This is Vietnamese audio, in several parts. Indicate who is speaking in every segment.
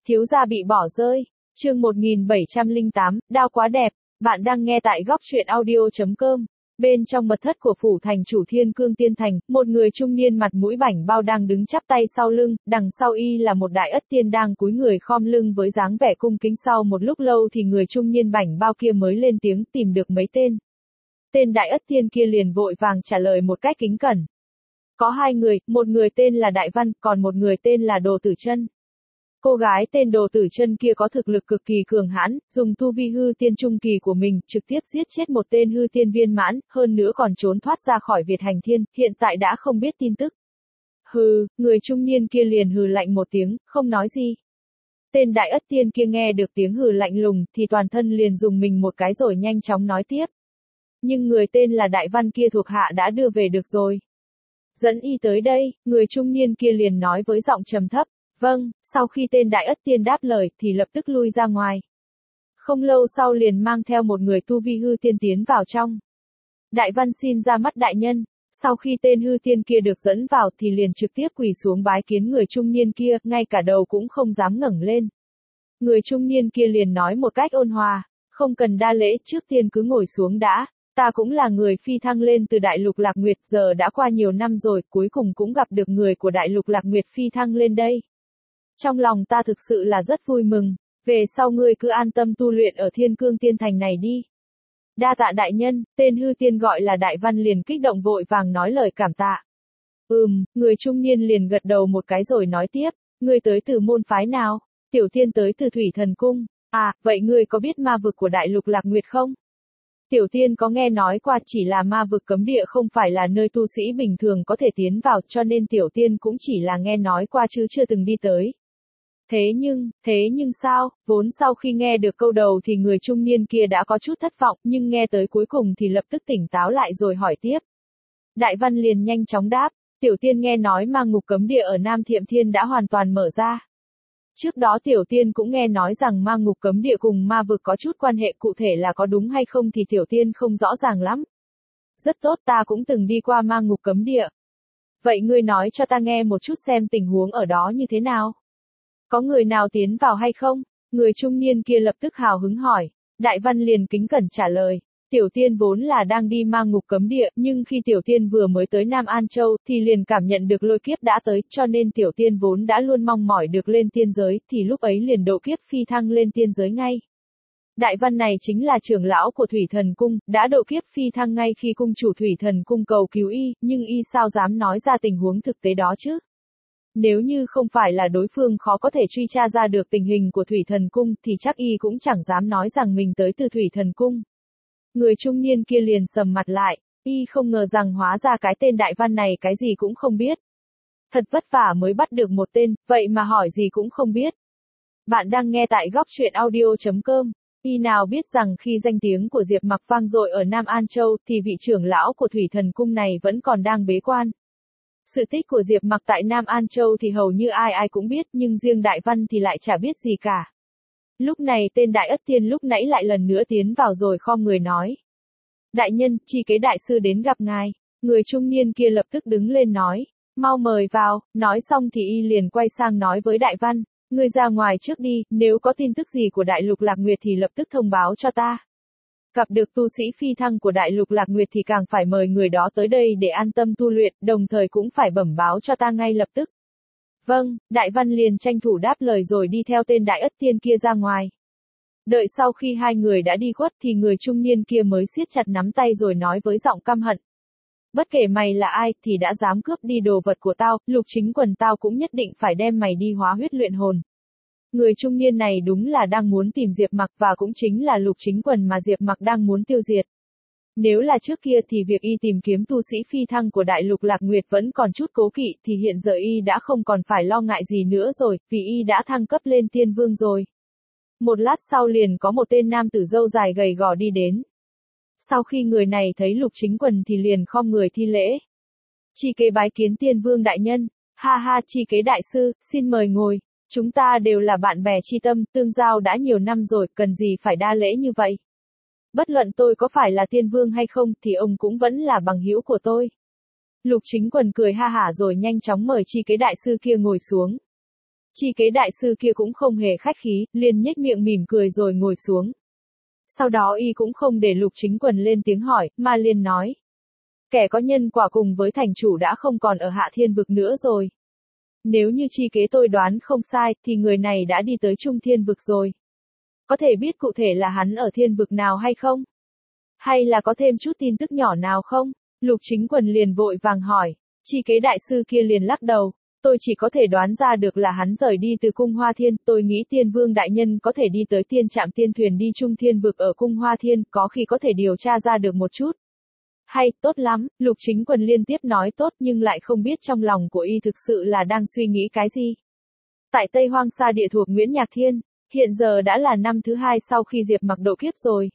Speaker 1: Thiếu gia bị bỏ rơi. Chương 1708, đao quá đẹp. Bạn đang nghe tại góc truyện audio.com. Bên trong mật thất của phủ thành chủ Thiên Cương Tiên Thành, một người trung niên mặt mũi bảnh bao đang đứng chắp tay sau lưng, đằng sau y là một đại ất tiên đang cúi người khom lưng với dáng vẻ cung kính. Sau một lúc lâu thì người trung niên bảnh bao kia mới lên tiếng tìm được mấy tên. Tên đại ất tiên kia liền vội vàng trả lời một cách kính cẩn. Có hai người, một người tên là Đại Văn, còn một người tên là Đồ Tử Chân. Cô gái tên Đồ Tử Chân kia có thực lực cực kỳ cường hãn, dùng tu vi hư tiên trung kỳ của mình, trực tiếp giết chết một tên hư tiên viên mãn, hơn nữa còn trốn thoát ra khỏi Việt Hành Thiên, hiện tại đã không biết tin tức. Hừ, người trung niên kia liền hừ lạnh một tiếng, không nói gì. Tên đại ất tiên kia nghe được tiếng hừ lạnh lùng, thì toàn thân liền dùng mình một cái rồi nhanh chóng nói tiếp. Nhưng người tên là Đại Văn kia thuộc hạ đã đưa về được rồi. Dẫn y tới đây, người trung niên kia liền nói với giọng trầm thấp. Vâng, sau khi tên đại ất tiên đáp lời thì lập tức lui ra ngoài. Không lâu sau liền mang theo một người tu vi hư tiên tiến vào trong. Đại Văn xin ra mắt đại nhân. Sau khi tên hư tiên kia được dẫn vào thì liền trực tiếp quỳ xuống bái kiến người trung niên kia, ngay cả đầu cũng không dám ngẩng lên. Người trung niên kia liền nói một cách ôn hòa, không cần đa lễ, trước tiên cứ ngồi xuống đã. Ta cũng là người phi thăng lên từ Đại Lục Lạc Nguyệt, giờ đã qua nhiều năm rồi, cuối cùng cũng gặp được người của Đại Lục Lạc Nguyệt phi thăng lên đây. Trong lòng ta thực sự là rất vui mừng, về sau ngươi cứ an tâm tu luyện ở Thiên Cương Tiên Thành này đi. Đa tạ đại nhân, tên hư tiên gọi là Đại Văn liền kích động vội vàng nói lời cảm tạ. Người trung niên liền gật đầu một cái rồi nói tiếp, ngươi tới từ môn phái nào? Tiểu tiên tới từ Thủy Thần Cung. À, vậy ngươi có biết ma vực của Đại Lục Lạc Nguyệt không? Tiểu tiên có nghe nói qua, chỉ là ma vực cấm địa không phải là nơi tu sĩ bình thường có thể tiến vào, cho nên tiểu tiên cũng chỉ là nghe nói qua chứ chưa từng đi tới. Thế nhưng sao, vốn sau khi nghe được câu đầu thì người trung niên kia đã có chút thất vọng, nhưng nghe tới cuối cùng thì lập tức tỉnh táo lại rồi hỏi tiếp. Đại Văn liền nhanh chóng đáp, tiểu tiên nghe nói ma ngục cấm địa ở Nam Thiệm Thiên đã hoàn toàn mở ra. Trước đó tiểu tiên cũng nghe nói rằng ma ngục cấm địa cùng ma vực có chút quan hệ, cụ thể là có đúng hay không thì tiểu tiên không rõ ràng lắm. Rất tốt, ta cũng từng đi qua ma ngục cấm địa. Vậy ngươi nói cho ta nghe một chút xem tình huống ở đó như thế nào? Có người nào tiến vào hay không? Người trung niên kia lập tức hào hứng hỏi. Đại Văn liền kính cẩn trả lời. Tiểu tiên vốn là đang đi ma ngục cấm địa, nhưng khi tiểu tiên vừa mới tới Nam An Châu thì liền cảm nhận được lôi kiếp đã tới, cho nên tiểu tiên vốn đã luôn mong mỏi được lên tiên giới, thì lúc ấy liền độ kiếp phi thăng lên tiên giới ngay. Đại Văn này chính là trưởng lão của Thủy Thần Cung, đã độ kiếp phi thăng ngay khi cung chủ Thủy Thần Cung cầu cứu y, nhưng y sao dám nói ra tình huống thực tế đó chứ? Nếu như không phải là đối phương khó có thể truy tra ra được tình hình của Thủy Thần Cung thì chắc y cũng chẳng dám nói rằng mình tới từ Thủy Thần Cung. Người trung niên kia liền sầm mặt lại, y không ngờ rằng hóa ra cái tên Đại Văn này cái gì cũng không biết. Thật vất vả mới bắt được một tên, vậy mà hỏi gì cũng không biết. Bạn đang nghe tại góc truyện audio.com. Y nào biết rằng khi danh tiếng của Diệp Mặc vang dội ở Nam An Châu thì vị trưởng lão của Thủy Thần Cung này vẫn còn đang bế quan. Sự tích của Diệp Mặc tại Nam An Châu thì hầu như ai ai cũng biết, nhưng riêng Đại Văn thì lại chả biết gì cả. Lúc này tên đại ất tiên lúc nãy lại lần nữa tiến vào rồi khom người nói. Đại nhân, chi kế đại sư đến gặp ngài. Người trung niên kia lập tức đứng lên nói. Mau mời vào, nói xong thì y liền quay sang nói với Đại Văn. Ngươi ra ngoài trước đi, nếu có tin tức gì của Đại Lục Lạc Nguyệt thì lập tức thông báo cho ta. Gặp được tu sĩ phi thăng của Đại Lục Lạc Nguyệt thì càng phải mời người đó tới đây để an tâm tu luyện, đồng thời cũng phải bẩm báo cho ta ngay lập tức. Vâng, Đại Văn liền tranh thủ đáp lời rồi đi theo tên đại ất tiên kia ra ngoài. Đợi sau khi hai người đã đi khuất thì người trung niên kia mới siết chặt nắm tay rồi nói với giọng căm hận. Bất kể mày là ai thì đã dám cướp đi đồ vật của tao, Lục Chính Quần tao cũng nhất định phải đem mày đi hóa huyết luyện hồn. Người trung niên này đúng là đang muốn tìm Diệp Mặc và cũng chính là Lục Chính Quần mà Diệp Mặc đang muốn tiêu diệt. Nếu là trước kia thì việc y tìm kiếm tu sĩ phi thăng của Đại Lục Lạc Nguyệt vẫn còn chút cố kỵ thì hiện giờ y đã không còn phải lo ngại gì nữa rồi, vì y đã thăng cấp lên tiên vương rồi. Một lát sau liền có một tên nam tử râu dài gầy gò đi đến. Sau khi người này thấy Lục Chính Quần thì liền khom người thi lễ. Chi kế bái kiến tiên vương đại nhân. Ha ha, chi kế đại sư, xin mời ngồi. Chúng ta đều là bạn bè tri tâm, tương giao đã nhiều năm rồi, cần gì phải đa lễ như vậy. Bất luận tôi có phải là tiên vương hay không thì ông cũng vẫn là bằng hữu của tôi. Lục Chính Quần cười ha hả rồi nhanh chóng mời chi kế đại sư kia ngồi xuống. Chi kế đại sư kia cũng không hề khách khí, liền nhếch miệng mỉm cười rồi ngồi xuống. Sau đó y cũng không để Lục Chính Quần lên tiếng hỏi, mà liền nói. Kẻ có nhân quả cùng với thành chủ đã không còn ở Hạ Thiên Vực nữa rồi. Nếu như chi kế tôi đoán không sai, thì người này đã đi tới Trung Thiên Vực rồi. Có thể biết cụ thể là hắn ở Thiên Vực nào hay không? Hay là có thêm chút tin tức nhỏ nào không? Lục Chính Quần liền vội vàng hỏi. Chi kế đại sư kia liền lắc đầu. Tôi chỉ có thể đoán ra được là hắn rời đi từ Cung Hoa Thiên, tôi nghĩ Tiên Vương đại nhân có thể đi tới tiên trạm tiên thuyền đi Trung Thiên Vực ở Cung Hoa Thiên, có khi có thể điều tra ra được một chút. Hay, tốt lắm, Lục Chính Quần liên tiếp nói tốt nhưng lại không biết trong lòng của y thực sự là đang suy nghĩ cái gì. Tại Tây Hoang Sa địa thuộc Nguyễn Nhạc Thiên, hiện giờ đã là năm thứ 2 sau khi Diệp Mặc độ kiếp rồi.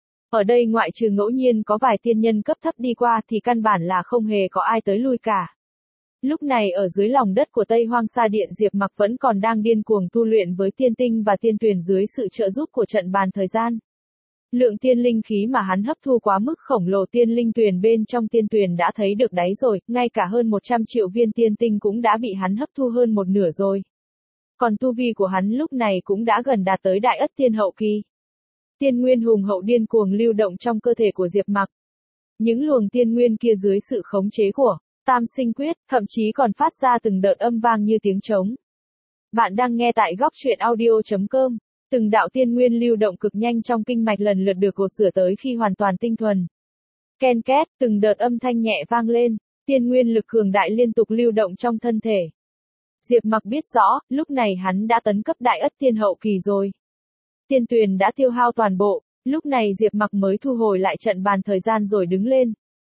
Speaker 1: Ở đây ngoại trừ ngẫu nhiên có vài tiên nhân cấp thấp đi qua thì căn bản là không hề có ai tới lui cả. Lúc này ở dưới lòng đất của Tây Hoang Sa Điện Diệp Mặc vẫn còn đang điên cuồng tu luyện với tiên tinh và tiên tuyền dưới sự trợ giúp của trận bàn thời gian. Lượng tiên linh khí mà hắn hấp thu quá mức khổng lồ, tiên linh tuyền bên trong tiên tuyền đã thấy được đáy rồi, ngay cả hơn 100 triệu viên tiên tinh cũng đã bị hắn hấp thu hơn một nửa rồi. Còn tu vi của hắn lúc này cũng đã gần đạt tới đại ất tiên hậu kỳ. Tiên nguyên hùng hậu điên cuồng lưu động trong cơ thể của Diệp Mặc. Những luồng tiên nguyên kia dưới sự khống chế của Tam Sinh Quyết, thậm chí còn phát ra từng đợt âm vang như tiếng trống. Bạn đang nghe tại góc truyện audio.com. Từng đạo tiên nguyên lưu động cực nhanh trong kinh mạch lần lượt được gột rửa tới khi hoàn toàn tinh thuần. Ken két, từng đợt âm thanh nhẹ vang lên, tiên nguyên lực cường đại liên tục lưu động trong thân thể. Diệp Mặc biết rõ, lúc này hắn đã tấn cấp đại ất tiên hậu kỳ rồi. Tiên tuyền đã tiêu hao toàn bộ, lúc này Diệp Mặc mới thu hồi lại trận bàn thời gian rồi đứng lên.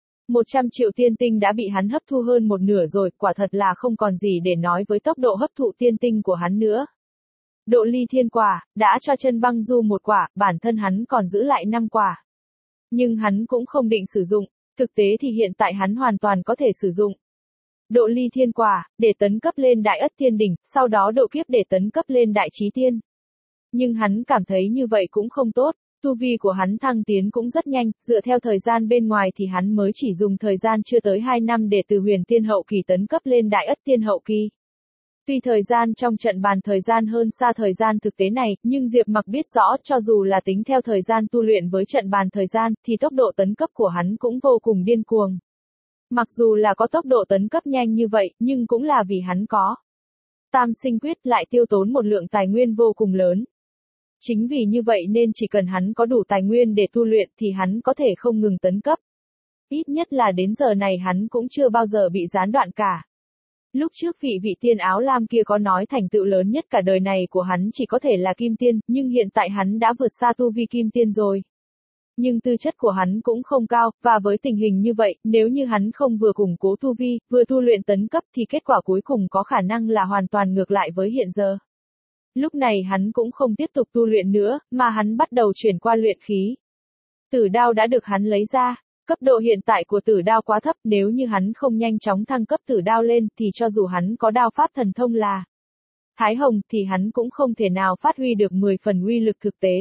Speaker 1: 100 triệu tiên tinh đã bị hắn hấp thu hơn một nửa rồi, quả thật là không còn gì để nói với tốc độ hấp thụ tiên tinh của hắn nữa. Độ ly thiên quả, đã cho chân băng du một quả, bản thân hắn còn giữ lại 5 quả. Nhưng hắn cũng không định sử dụng, thực tế thì hiện tại hắn hoàn toàn có thể sử dụng. Độ ly thiên quả, để tấn cấp lên đại ất thiên đỉnh, sau đó độ kiếp để tấn cấp lên đại chí tiên. Nhưng hắn cảm thấy như vậy cũng không tốt, tu vi của hắn thăng tiến cũng rất nhanh, dựa theo thời gian bên ngoài thì hắn mới chỉ dùng thời gian chưa tới 2 năm để từ huyền tiên hậu kỳ tấn cấp lên đại ất tiên hậu kỳ. Tuy thời gian trong trận bàn thời gian hơn xa thời gian thực tế này, nhưng Diệp Mặc biết rõ cho dù là tính theo thời gian tu luyện với trận bàn thời gian, thì tốc độ tấn cấp của hắn cũng vô cùng điên cuồng. Mặc dù là có tốc độ tấn cấp nhanh như vậy, nhưng cũng là vì hắn có Tam Sinh Quyết lại tiêu tốn một lượng tài nguyên vô cùng lớn. Chính vì như vậy nên chỉ cần hắn có đủ tài nguyên để tu luyện thì hắn có thể không ngừng tấn cấp. Ít nhất là đến giờ này hắn cũng chưa bao giờ bị gián đoạn cả. Lúc trước vị tiên áo lam kia có nói thành tựu lớn nhất cả đời này của hắn chỉ có thể là kim tiên, nhưng hiện tại hắn đã vượt xa tu vi kim tiên rồi. Nhưng tư chất của hắn cũng không cao, và với tình hình như vậy, nếu như hắn không vừa củng cố tu vi, vừa tu luyện tấn cấp thì kết quả cuối cùng có khả năng là hoàn toàn ngược lại với hiện giờ. Lúc này hắn cũng không tiếp tục tu luyện nữa, mà hắn bắt đầu chuyển qua luyện khí. Tử đao đã được hắn lấy ra. Cấp độ hiện tại của tử đao quá thấp, nếu như hắn không nhanh chóng thăng cấp tử đao lên thì cho dù hắn có đao pháp thần thông là Thái Hồng thì hắn cũng không thể nào phát huy được 10 phần uy lực thực tế.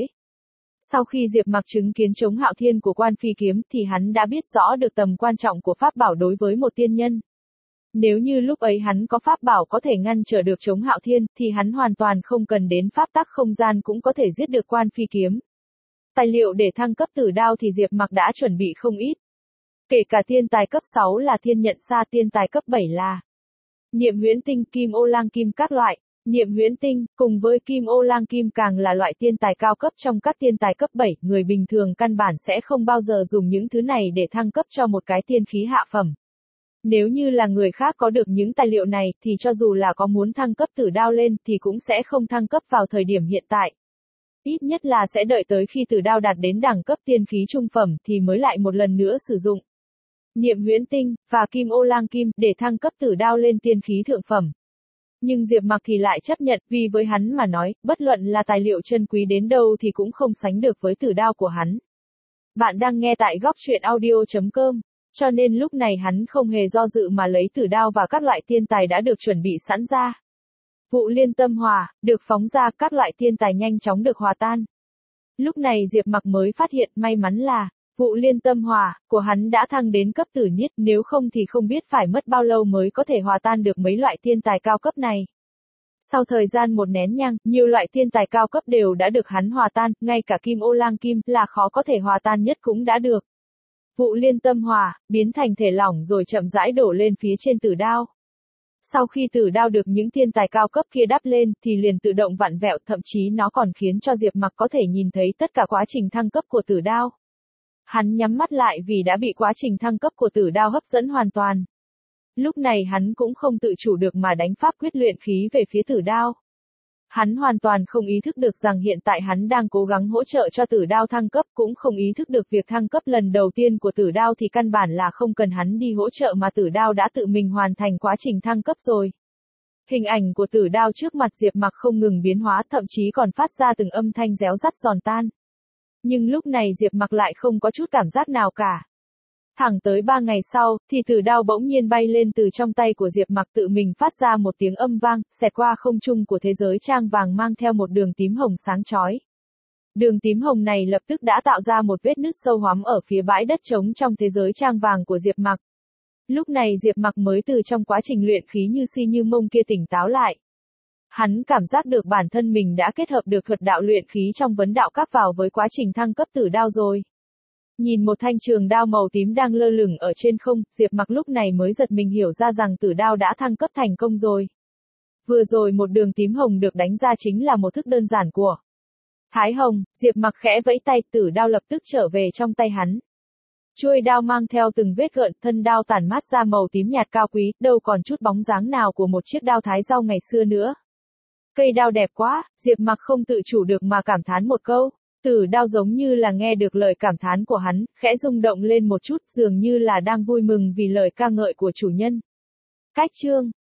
Speaker 1: Sau khi Diệp Mặc chứng kiến chống Hạo Thiên của Quan Phi kiếm thì hắn đã biết rõ được tầm quan trọng của pháp bảo đối với một tiên nhân. Nếu như lúc ấy hắn có pháp bảo có thể ngăn trở được chống Hạo Thiên thì hắn hoàn toàn không cần đến pháp tắc không gian cũng có thể giết được Quan Phi kiếm. Tài liệu để thăng cấp tử đao thì Diệp Mặc đã chuẩn bị không ít. Kể cả tiên tài cấp 6 là thiên nhận sa, tiên tài cấp 7 là niệm huyễn tinh, kim ô lang kim các loại. Niệm huyễn tinh, cùng với kim ô lang kim càng là loại tiên tài cao cấp trong các tiên tài cấp 7, người bình thường căn bản sẽ không bao giờ dùng những thứ này để thăng cấp cho một cái tiên khí hạ phẩm. Nếu như là người khác có được những tài liệu này thì cho dù là có muốn thăng cấp tử đao lên thì cũng sẽ không thăng cấp vào thời điểm hiện tại. Ít nhất là sẽ đợi tới khi tử đao đạt đến đẳng cấp tiên khí trung phẩm thì mới lại một lần nữa sử dụng niệm huyễn tinh và kim ô lang kim để thăng cấp tử đao lên tiên khí thượng phẩm. Nhưng Diệp Mặc thì lại chấp nhận, vì với hắn mà nói, bất luận là tài liệu chân quý đến đâu thì cũng không sánh được với tử đao của hắn. Bạn đang nghe tại góc truyện audio.com, cho nên lúc này hắn không hề do dự mà lấy tử đao và các loại tiên tài đã được chuẩn bị sẵn ra. Vụ liên tâm hỏa, được phóng ra, các loại tiên tài nhanh chóng được hòa tan. Lúc này Diệp Mặc mới phát hiện may mắn là, vụ liên tâm hỏa của hắn đã thăng đến cấp tử niết, nếu không thì không biết phải mất bao lâu mới có thể hòa tan được mấy loại tiên tài cao cấp này. Sau thời gian một nén nhang, nhiều loại thiên tài cao cấp đều đã được hắn hòa tan, ngay cả kim ô lang kim là khó có thể hòa tan nhất cũng đã được. Vụ liên tâm hòa, biến thành thể lỏng rồi chậm rãi đổ lên phía trên tử đao. Sau khi tử đao được những thiên tài cao cấp kia đắp lên, thì liền tự động vặn vẹo, thậm chí nó còn khiến cho Diệp Mặc có thể nhìn thấy tất cả quá trình thăng cấp của tử đao. Hắn nhắm mắt lại vì đã bị quá trình thăng cấp của tử đao hấp dẫn hoàn toàn. Lúc này hắn cũng không tự chủ được mà đánh pháp quyết luyện khí về phía tử đao. Hắn hoàn toàn không ý thức được rằng hiện tại hắn đang cố gắng hỗ trợ cho tử đao thăng cấp, cũng không ý thức được việc thăng cấp lần đầu tiên của tử đao thì căn bản là không cần hắn đi hỗ trợ mà tử đao đã tự mình hoàn thành quá trình thăng cấp rồi. Hình ảnh của tử đao trước mặt Diệp Mặc không ngừng biến hóa, thậm chí còn phát ra từng âm thanh réo rắt giòn tan. Nhưng lúc này Diệp Mặc lại không có chút cảm giác nào cả. Thẳng tới 3 ngày sau, thì tử đao bỗng nhiên bay lên từ trong tay của Diệp Mặc, tự mình phát ra một tiếng âm vang, xẹt qua không trung của thế giới trang vàng mang theo một đường tím hồng sáng chói. Đường tím hồng này lập tức đã tạo ra một vết nứt sâu hoắm ở phía bãi đất trống trong thế giới trang vàng của Diệp Mặc. Lúc này Diệp Mặc mới từ trong quá trình luyện khí như si như mông kia tỉnh táo lại. Hắn cảm giác được bản thân mình đã kết hợp được thuật đạo luyện khí trong vấn đạo cấp vào với quá trình thăng cấp tử đao rồi. Nhìn một thanh trường đao màu tím đang lơ lửng ở trên không, Diệp Mặc lúc này mới giật mình hiểu ra rằng tử đao đã thăng cấp thành công rồi. Vừa rồi một đường tím hồng được đánh ra chính là một thức đơn giản của Thái Hồng. Diệp Mặc khẽ vẫy tay, tử đao lập tức trở về trong tay hắn. Chuôi đao mang theo từng vết gợn, thân đao tản mát ra màu tím nhạt cao quý, đâu còn chút bóng dáng nào của một chiếc đao thái rau ngày xưa nữa. Cây đao đẹp quá, Diệp Mặc không tự chủ được mà cảm thán một câu. Tử đao giống như là nghe được lời cảm thán của hắn, khẽ rung động lên một chút, dường như là đang vui mừng vì lời ca ngợi của chủ nhân. Cách chương